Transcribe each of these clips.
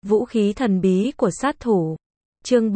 Vũ khí thần bí của sát thủ. Chương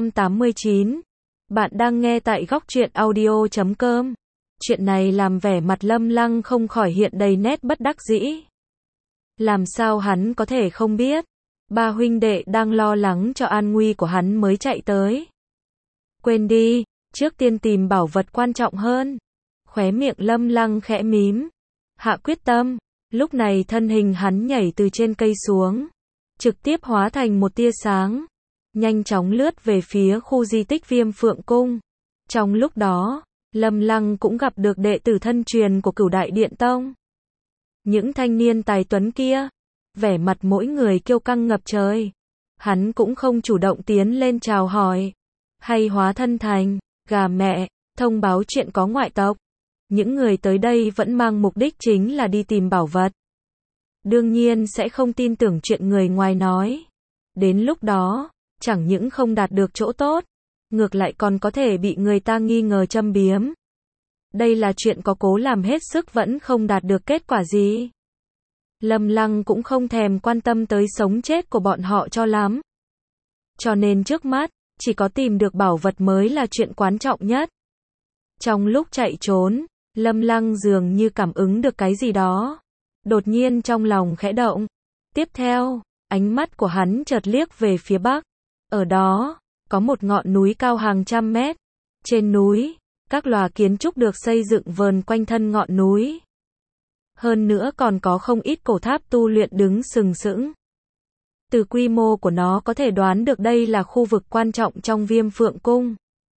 789. Bạn đang nghe tại Góc Truyện Audio.com. Chuyện này làm vẻ mặt Lâm Lăng không khỏi hiện đầy nét bất đắc dĩ. Làm sao hắn có thể không biết? Ba huynh đệ đang lo lắng cho an nguy của hắn mới chạy tới. Quên đi, trước tiên tìm bảo vật quan trọng hơn. Khóe miệng Lâm Lăng khẽ mím. Hạ quyết tâm, lúc này thân hình hắn nhảy từ trên cây xuống, trực tiếp hóa thành một tia sáng, nhanh chóng lướt về phía khu di tích Viêm Phượng Cung. Trong lúc đó, Lâm Lăng cũng gặp được đệ tử thân truyền của Cửu Đại Điện Tông. Những thanh niên tài tuấn kia, vẻ mặt mỗi người kiêu căng ngập trời. Hắn cũng không chủ động tiến lên chào hỏi, hay hóa thân thành gà mẹ, thông báo chuyện có ngoại tộc. Những người tới đây vẫn mang mục đích chính là đi tìm bảo vật. Đương nhiên sẽ không tin tưởng chuyện người ngoài nói. Đến lúc đó, chẳng những không đạt được chỗ tốt, ngược lại còn có thể bị người ta nghi ngờ châm biếm. Đây là chuyện có cố làm hết sức vẫn không đạt được kết quả gì. Lâm Lăng cũng không thèm quan tâm tới sống chết của bọn họ cho lắm. Cho nên trước mắt, chỉ có tìm được bảo vật mới là chuyện quan trọng nhất. Trong lúc chạy trốn, Lâm Lăng dường như cảm ứng được cái gì đó. Đột nhiên trong lòng khẽ động. Tiếp theo, ánh mắt của hắn chợt liếc về phía bắc. Ở đó, có một ngọn núi cao hàng trăm mét. Trên núi, các lò kiến trúc được xây dựng vờn quanh thân ngọn núi. Hơn nữa còn có không ít cổ tháp tu luyện đứng sừng sững. Từ quy mô của nó có thể đoán được đây là khu vực quan trọng trong Viêm Phượng Cung.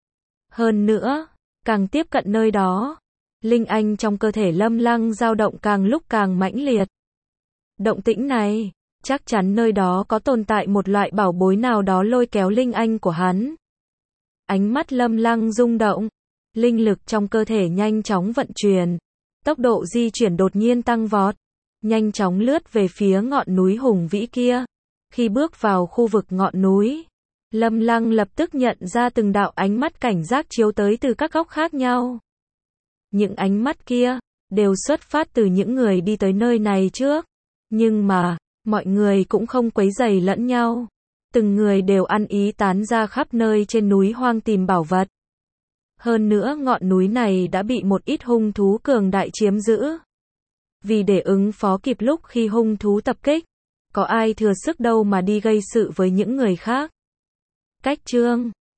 Hơn nữa, càng tiếp cận nơi đó, linh anh trong cơ thể Lâm Lăng dao động càng lúc càng mãnh liệt. Động tĩnh này, chắc chắn nơi đó có tồn tại một loại bảo bối nào đó lôi kéo linh anh của hắn. Ánh mắt Lâm Lăng rung động, linh lực trong cơ thể nhanh chóng vận chuyển, tốc độ di chuyển đột nhiên tăng vọt, nhanh chóng lướt về phía ngọn núi hùng vĩ kia. Khi bước vào khu vực ngọn núi, Lâm Lăng lập tức nhận ra từng đạo ánh mắt cảnh giác chiếu tới từ các góc khác nhau. Những ánh mắt kia, đều xuất phát từ những người đi tới nơi này trước. Nhưng mà, mọi người cũng không quấy rầy lẫn nhau. Từng người đều ăn ý tán ra khắp nơi trên núi hoang tìm bảo vật. Hơn nữa ngọn núi này đã bị một ít hung thú cường đại chiếm giữ. Vì để ứng phó kịp lúc khi hung thú tập kích, có ai thừa sức đâu mà đi gây sự với những người khác. Cách chương